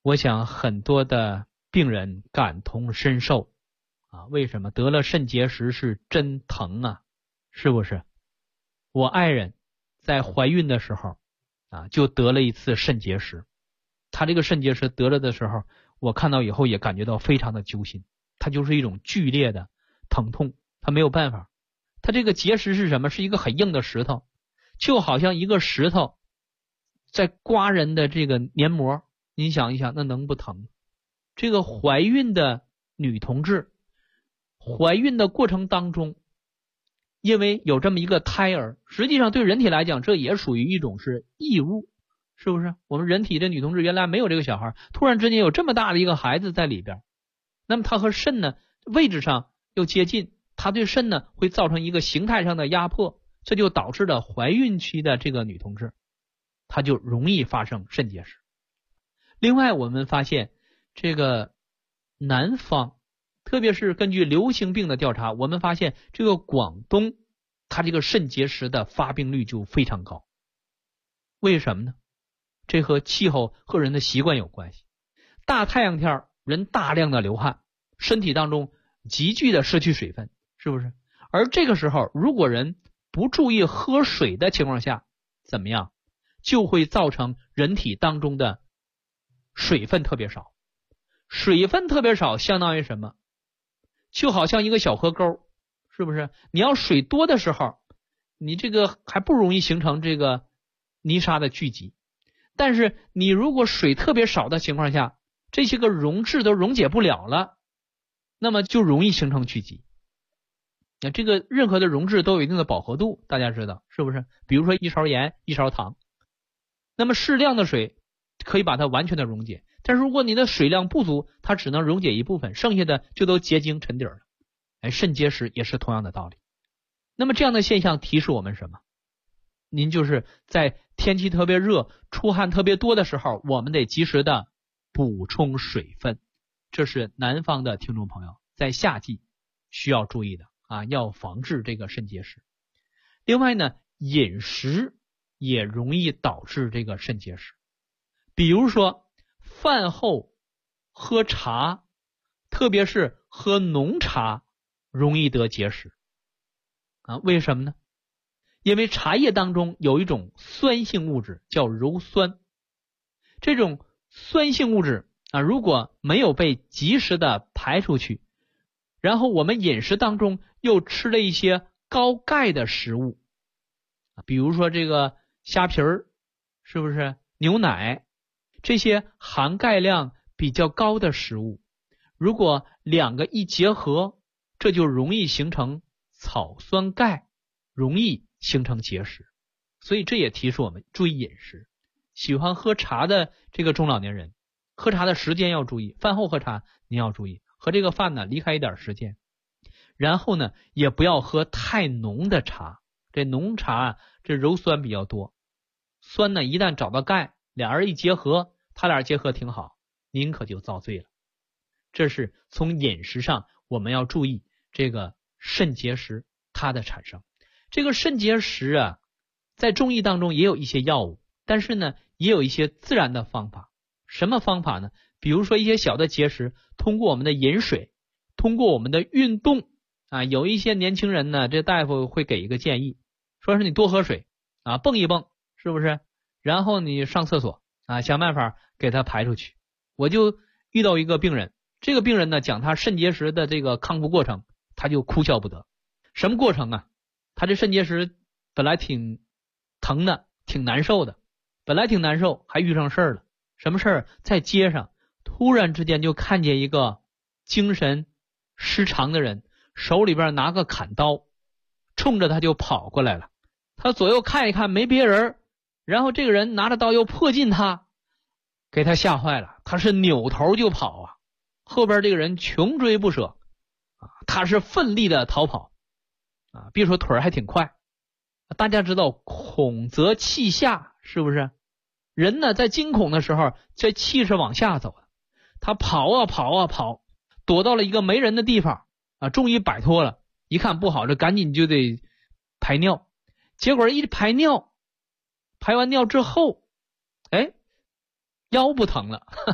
Speaker 4: 我想很多的病人感同身受啊，为什么得了肾结石是真疼啊？是不是？我爱人在怀孕的时候啊，就得了一次肾结石。她这个肾结石得了的时候，我看到以后也感觉到非常的揪心，它就是一种剧烈的疼痛，她没有办法。她这个结石是什么？是一个很硬的石头，就好像一个石头在刮人的这个黏膜，您想一想，那能不疼？这个怀孕的女同志，怀孕的过程当中，因为有这么一个胎儿，实际上对人体来讲，这也属于一种是异物，是不是？我们人体这女同志原来没有这个小孩，突然之间有这么大的一个孩子在里边，那么它和肾呢位置上又接近，它对肾呢会造成一个形态上的压迫，这就导致了怀孕期的这个女同志，她就容易发生肾结石。另外我们发现这个南方，特别是根据流行病的调查，我们发现这个广东它这个肾结石的发病率就非常高。为什么呢？这和气候和人的习惯有关系。大太阳天人大量的流汗，身体当中急剧的失去水分，是不是？而这个时候如果人不注意喝水的情况下，怎么样？就会造成人体当中的水分特别少。水分特别少相当于什么？就好像一个小河沟，是不是？你要水多的时候，你这个还不容易形成这个泥沙的聚集，但是你如果水特别少的情况下，这些个溶质都溶解不了了，那么就容易形成聚集。那这个任何的溶质都有一定的饱和度，大家知道是不是？比如说一勺盐一勺糖，那么适量的水可以把它完全的溶解，但是如果你的水量不足，它只能溶解一部分，剩下的就都结晶沉底了。肾结石也是同样的道理。那么这样的现象提示我们什么？您就是在天气特别热出汗特别多的时候，我们得及时的补充水分，这是南方的听众朋友在夏季需要注意的啊，要防治这个肾结石。另外呢，饮食也容易导致这个肾结石，比如说饭后喝茶，特别是喝浓茶，容易得结石啊。为什么呢？因为茶叶当中有一种酸性物质叫鞣酸，这种酸性物质啊，如果没有被及时的排出去，然后我们饮食当中又吃了一些高钙的食物，比如说这个虾皮儿，是不是？牛奶，这些含钙量比较高的食物，如果两个一结合，这就容易形成草酸钙，容易形成结石。所以这也提示我们注意饮食。喜欢喝茶的这个中老年人，喝茶的时间要注意，饭后喝茶您要注意，和这个饭呢离开一点时间。然后呢，也不要喝太浓的茶，这浓茶这鞣酸比较多，酸呢一旦找到钙，俩人一结合，他俩结合挺好，您可就遭罪了。这是从饮食上我们要注意这个肾结石它的产生。这个肾结石啊，在中医当中也有一些药物，但是呢也有一些自然的方法。什么方法呢？比如说一些小的结石，通过我们的饮水，通过我们的运动啊，有一些年轻人呢，这大夫会给一个建议，说是你多喝水啊，蹦一蹦，是不是？然后你上厕所啊，想办法给它排出去。我就遇到一个病人，这个病人呢讲他肾结石的这个康复过程，他就哭笑不得。什么过程啊？他这肾结石本来挺疼的，挺难受的，本来挺难受，还遇上事儿了。什么事儿？在街上突然之间就看见一个精神失常的人，手里边拿个砍刀，冲着他就跑过来了。他左右看一看没别人，然后这个人拿着刀又迫近他，给他吓坏了，他是扭头就跑啊，后边这个人穷追不舍啊，他是奋力的逃跑啊，别说腿还挺快。大家知道恐则气下，是不是？人呢在惊恐的时候，这气是往下走的。他跑啊跑啊跑，躲到了一个没人的地方啊，终于摆脱了。一看不好，这赶紧就得排尿。结果一排尿，排完尿之后，腰不疼了，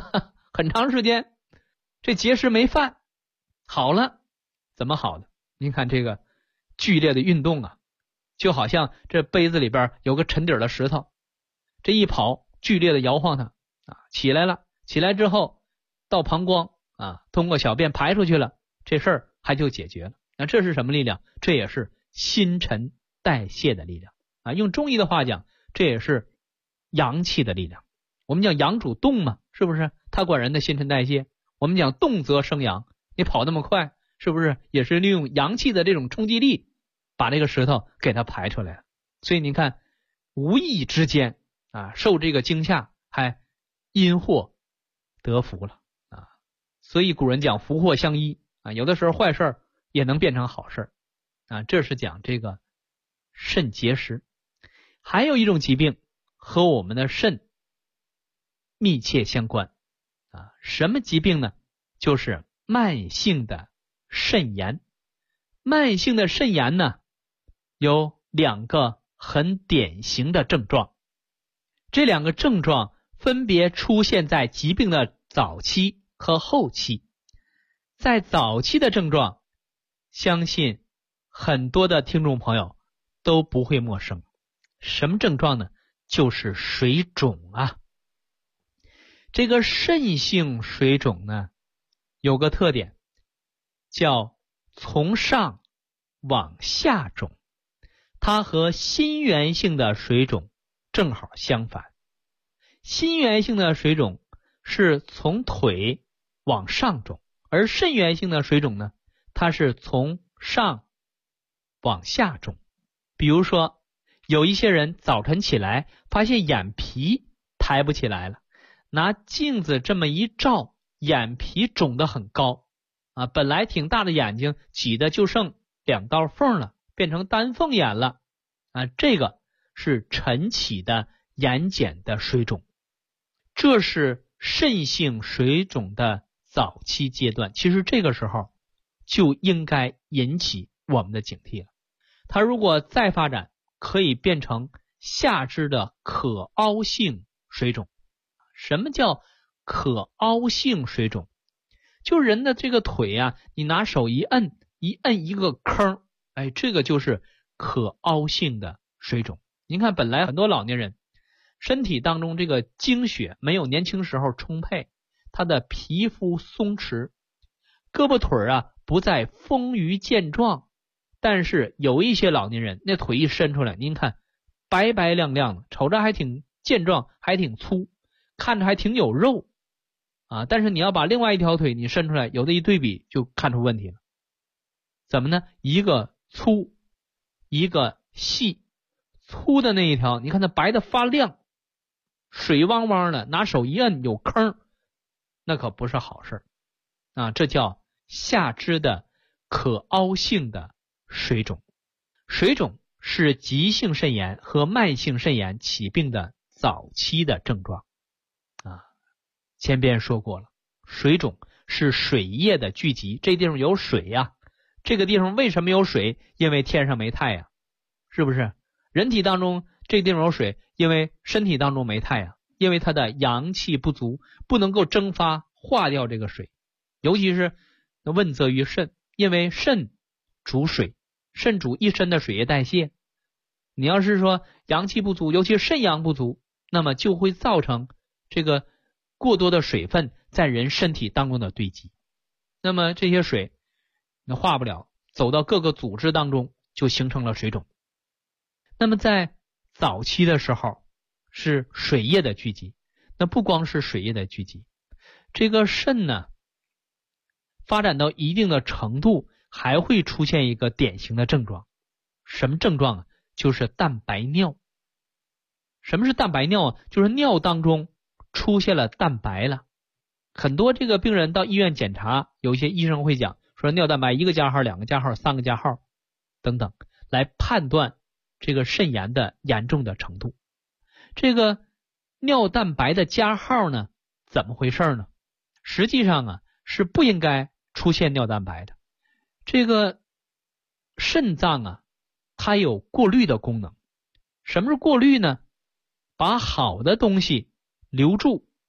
Speaker 4: 很长时间这结石没犯，好了，怎么好的？您看这个剧烈的运动啊，就好像这杯子里边有个沉底的石头，这一跑剧烈的摇晃它起来了，起来之后到膀胱通过小便排出去了，这事儿还就解决了。那这是什么力量？这也是新陈代谢的力量用中医的话讲，这也是阳气的力量。我们讲阳主动嘛，是不是？它管人的新陈代谢。我们讲动则生阳，你跑那么快，是不是也是利用阳气的这种冲击力把这个石头给它排出来了？所以你看无意之间受这个惊吓还因祸得福了所以古人讲福祸相依有的时候坏事也能变成好事这是讲这个肾结石。还有一种疾病和我们的肾密切相关什么疾病呢？就是慢性的肾炎。慢性的肾炎呢，有2个很典型的症状，这2个症状分别出现在疾病的早期和后期。在早期的症状，相信很多的听众朋友都不会陌生。什么症状呢？就是水肿这个肾性水肿呢，有个特点，叫从上往下肿。它和心源性的水肿正好相反。心源性的水肿是从腿往上肿，而肾源性的水肿呢，它是从上往下肿。比如说有一些人早晨起来发现眼皮抬不起来了，拿镜子这么一照，眼皮肿得很高本来挺大的眼睛挤得就剩2道缝了，变成单凤眼了这个是晨起的眼睑的水肿。这是肾性水肿的早期阶段，其实这个时候就应该引起我们的警惕了。它如果再发展，可以变成下肢的可凹性水肿。什么叫可凹性水肿？就人的这个腿你拿手一摁一个坑，这个就是可凹性的水肿。您看本来很多老年人身体当中这个精血没有年轻时候充沛，他的皮肤松弛，胳膊腿不再丰腴健壮，但是有一些老年人那腿一伸出来，您看白白亮亮的，瞅着还挺健壮，还挺粗，看着还挺有肉但是你要把另外一条腿你伸出来，有的一对比就看出问题了。怎么呢？一个粗，一个细。粗的那一条，你看它白的发亮，水汪汪的，拿手一摁有坑，那可不是好事这叫下肢的可凹性的水肿。水肿是急性肾炎和慢性肾炎起病的早期的症状前边说过了，水肿是水液的聚集，这地方有水这个地方为什么有水？因为天上没太阳，是不是？人体当中这地方有水，因为身体当中没太阳，因为它的阳气不足，不能够蒸发化掉这个水。尤其是问责于肾，因为肾主水，肾主一身的水液代谢。你要是说阳气不足，尤其是肾阳不足，那么就会造成这个过多的水分在人身体当中的堆积，那么这些水那化不了，走到各个组织当中，就形成了水肿。那么在早期的时候是水液的聚集，那不光是水液的聚集，这个肾呢发展到一定的程度，还会出现一个典型的症状。什么症状就是蛋白尿。什么是蛋白尿就是尿当中出现了蛋白了。很多这个病人到医院检查，有些医生会讲说尿蛋白1个加号、2个加号、3个加号等等，来判断这个肾炎的严重的程度。这个尿蛋白的加号呢，怎么回事呢？实际上是不应该出现尿蛋白的。这个肾脏它有过滤的功能。什么是过滤呢？把好的东西留住，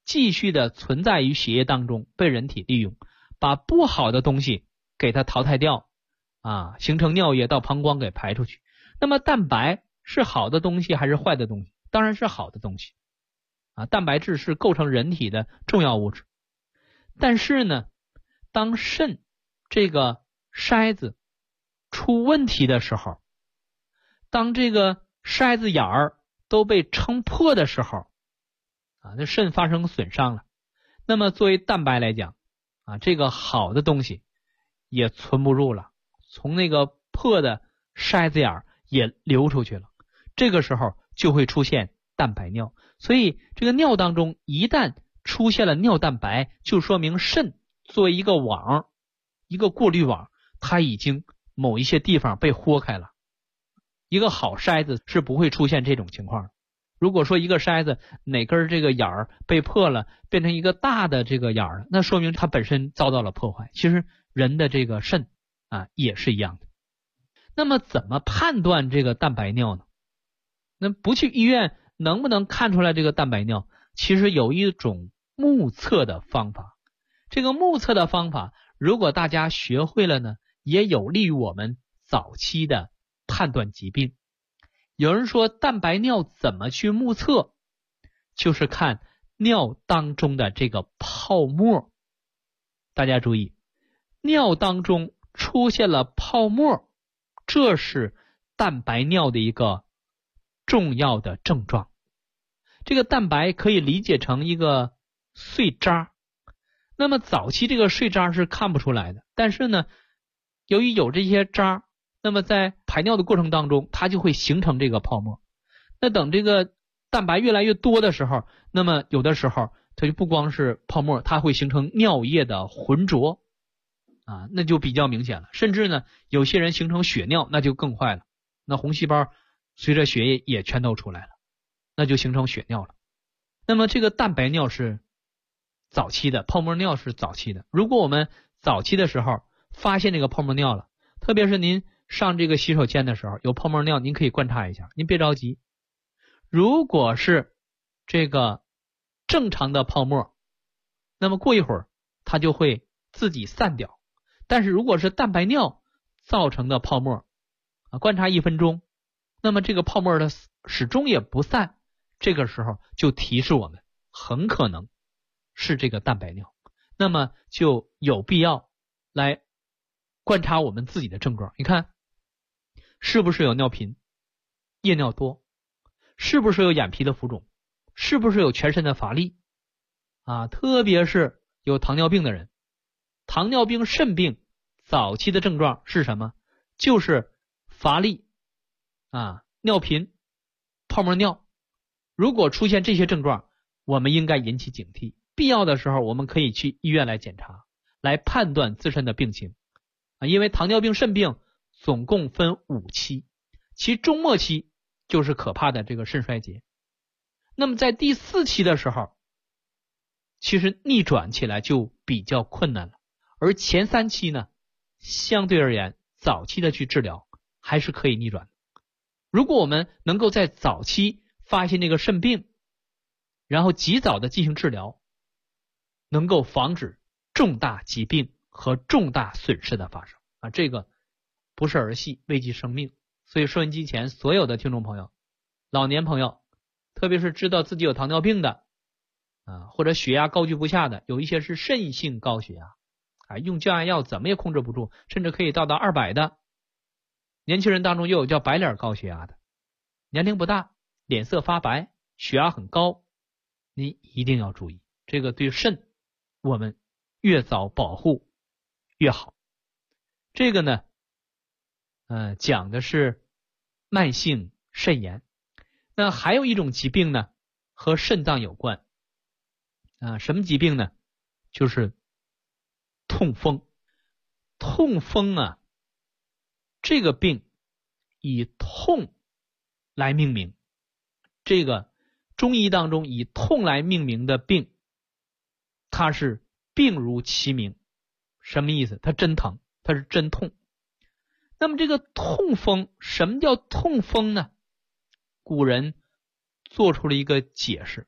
Speaker 4: 继续的存在于血液当中，被人体利用，把不好的东西给它淘汰掉形成尿液到膀胱给排出去。那么蛋白是好的东西还是坏的东西？当然是好的东西蛋白质是构成人体的重要物质。但是呢，当肾这个筛子出问题的时候，当这个筛子眼儿都被撑破的时候那肾发生损伤了，那么作为蛋白来讲这个好的东西也存不住了，从那个破的筛子眼儿也流出去了，这个时候就会出现蛋白尿。所以这个尿当中一旦出现了尿蛋白，就说明肾作为一个网，一个过滤网，它已经某一些地方被豁开了。一个好筛子是不会出现这种情况的。如果说一个筛子哪根这个眼儿被破了，变成一个大的这个眼儿，那说明它本身遭到了破坏。其实人的这个肾也是一样的。那么怎么判断这个蛋白尿呢？那不去医院能不能看出来这个蛋白尿？其实有一种目测的方法。这个目测的方法如果大家学会了呢，也有利于我们早期的判断疾病。有人说蛋白尿怎么去目测？就是看尿当中的这个泡沫。大家注意，尿当中出现了泡沫，这是蛋白尿的一个重要的症状。这个蛋白可以理解成一个碎渣，那么早期这个碎渣是看不出来的，但是呢，由于有这些渣，那么在排尿的过程当中，它就会形成这个泡沫。那等这个蛋白越来越多的时候，那么有的时候它就不光是泡沫，它会形成尿液的浑浊那就比较明显了。甚至呢，有些人形成血尿，那就更坏了。那红细胞随着血液也全都出来了，那就形成血尿了。那么这个蛋白尿是早期的，泡沫尿是早期的。如果我们早期的时候发现这个泡沫尿了，特别是您上这个洗手间的时候有泡沫尿，您可以观察一下，您别着急。如果是这个正常的泡沫，那么过一会儿它就会自己散掉。但是如果是蛋白尿造成的泡沫观察1分钟，那么这个泡沫的始终也不散，这个时候就提示我们很可能是这个蛋白尿。那么就有必要来观察我们自己的症状。你看是不是有尿频、夜尿多，是不是有眼皮的浮肿，是不是有全身的乏力特别是有糖尿病的人，糖尿病肾病早期的症状是什么？就是乏力尿频、泡沫尿。如果出现这些症状，我们应该引起警惕，必要的时候我们可以去医院来检查，来判断自身的病情因为糖尿病肾病总共分5期，其中末期就是可怕的这个肾衰竭。那么在第4期的时候，其实逆转起来就比较困难了，而前3期呢，相对而言早期的去治疗还是可以逆转的。如果我们能够在早期发现这个肾病，然后及早的进行治疗，能够防止重大疾病和重大损失的发生这个不是儿戏，危及生命。所以收音机前所有的听众朋友，老年朋友，特别是知道自己有糖尿病的或者血压高居不下的，有一些是肾性高血压用降压药怎么也控制不住，甚至可以到达200的。年轻人当中又有叫白脸高血压的，年龄不大，脸色发白，血压很高，你一定要注意，这个对肾我们越早保护越好。这个呢讲的是慢性肾炎。那还有一种疾病呢和肾脏有关什么疾病呢？就是痛风。痛风这个病以痛来命名，这个中医当中以痛来命名的病，它是病如其名。什么意思？它真疼，它是真痛。那么这个痛风，什么叫痛风呢？古人做出了一个解释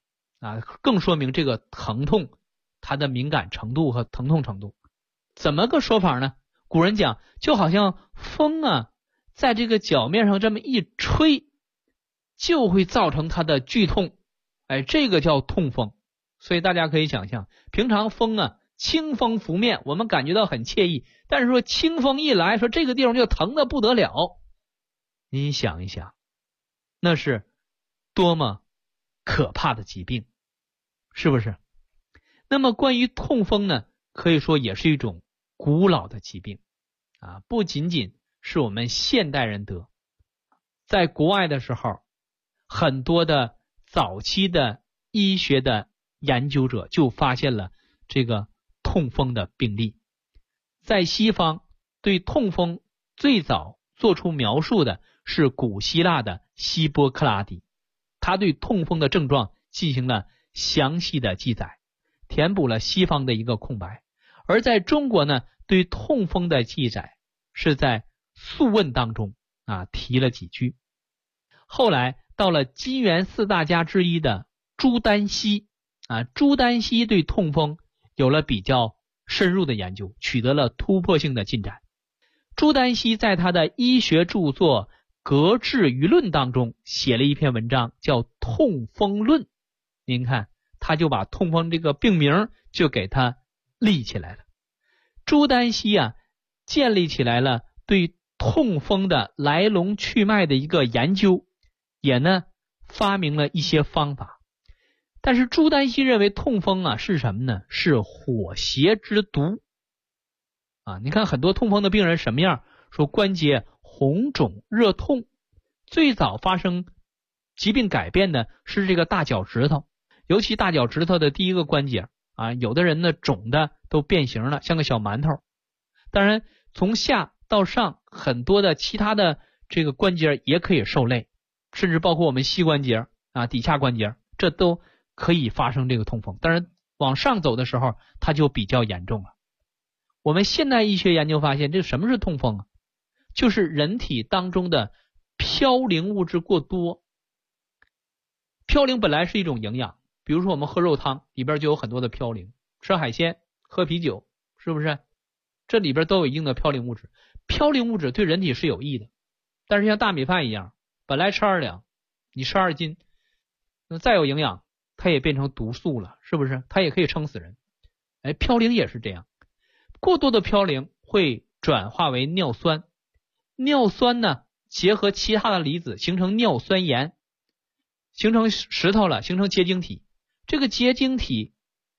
Speaker 4: 更说明这个疼痛它的敏感程度和疼痛程度。怎么个说法呢？古人讲，就好像风在这个脚面上这么一吹，就会造成它的剧痛，这个叫痛风。所以大家可以想象，平常风清风拂面，我们感觉到很惬意，但是说清风一来，说这个地方就疼得不得了。你想一想，那是多么可怕的疾病，是不是？那么关于痛风呢，可以说也是一种古老的疾病不仅仅是我们现代人得，在国外的时候，很多的早期的医学的研究者就发现了这个痛风的病例。在西方，对痛风最早做出描述的是古希腊的希波克拉底，他对痛风的症状进行了详细的记载，填补了西方的一个空白。而在中国呢，对痛风的记载是在《素问》当中提了几句。后来到了金元四大家之一的朱丹溪朱丹溪对痛风有了比较深入的研究，取得了突破性的进展。朱丹溪在他的医学著作《格致舆论》当中写了一篇文章，叫《痛风论》。您看，他就把痛风这个病名就给他立起来了。朱丹溪建立起来了对痛风的来龙去脉的一个研究，也发明了一些方法。但是朱丹溪认为痛风是什么呢？是火邪之毒你看很多痛风的病人什么样？说关节红肿热痛，最早发生疾病改变的是这个大脚趾头，尤其大脚趾头的第一个关节有的人呢肿的都变形了，像个小馒头。当然从下到上很多的其他的这个关节也可以受累，甚至包括我们膝关节底下关节，这都可以发生这个痛风。当然往上走的时候它就比较严重了。我们现代医学研究发现，这什么是痛风就是人体当中的嘌呤物质过多。嘌呤本来是一种营养，比如说我们喝肉汤里边就有很多的嘌呤，吃海鲜喝啤酒，是不是这里边都有一定的嘌呤物质。嘌呤物质对人体是有益的，但是像大米饭一样，本来吃2两，你吃2斤，那再有营养它也变成毒素了，是不是？它也可以撑死人。嘌呤也是这样，过多的嘌呤会转化为尿酸，尿酸呢结合其他的离子形成尿酸盐，形成石头了，形成结晶体。这个结晶体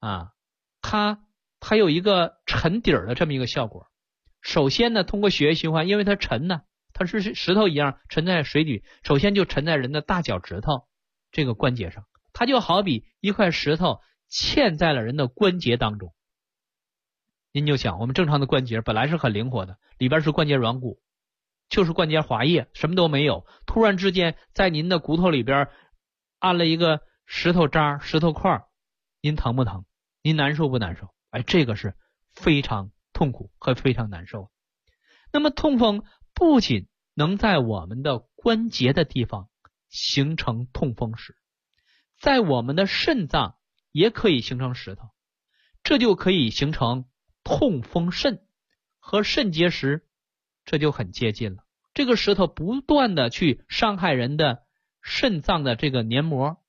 Speaker 4: 它有一个沉底儿的这么一个效果。首先呢，通过血液循环，因为它沉它是石头一样沉在水底，首先就沉在人的大脚趾头这个关节上，它就好比一块石头嵌在了人的关节当中。您就想，我们正常的关节本来是很灵活的，里边是关节软骨，就是关节滑液，什么都没有，突然之间在您的骨头里边按了一个石头渣石头块，您疼不疼？您难受不难受？这个是非常痛苦和非常难受。那么痛风不仅能在我们的关节的地方形成痛风石，在我们的肾脏也可以形成石头，这就可以形成痛风肾，和肾结石这就很接近了。这个石头不断的去伤害人的肾脏的这个黏膜，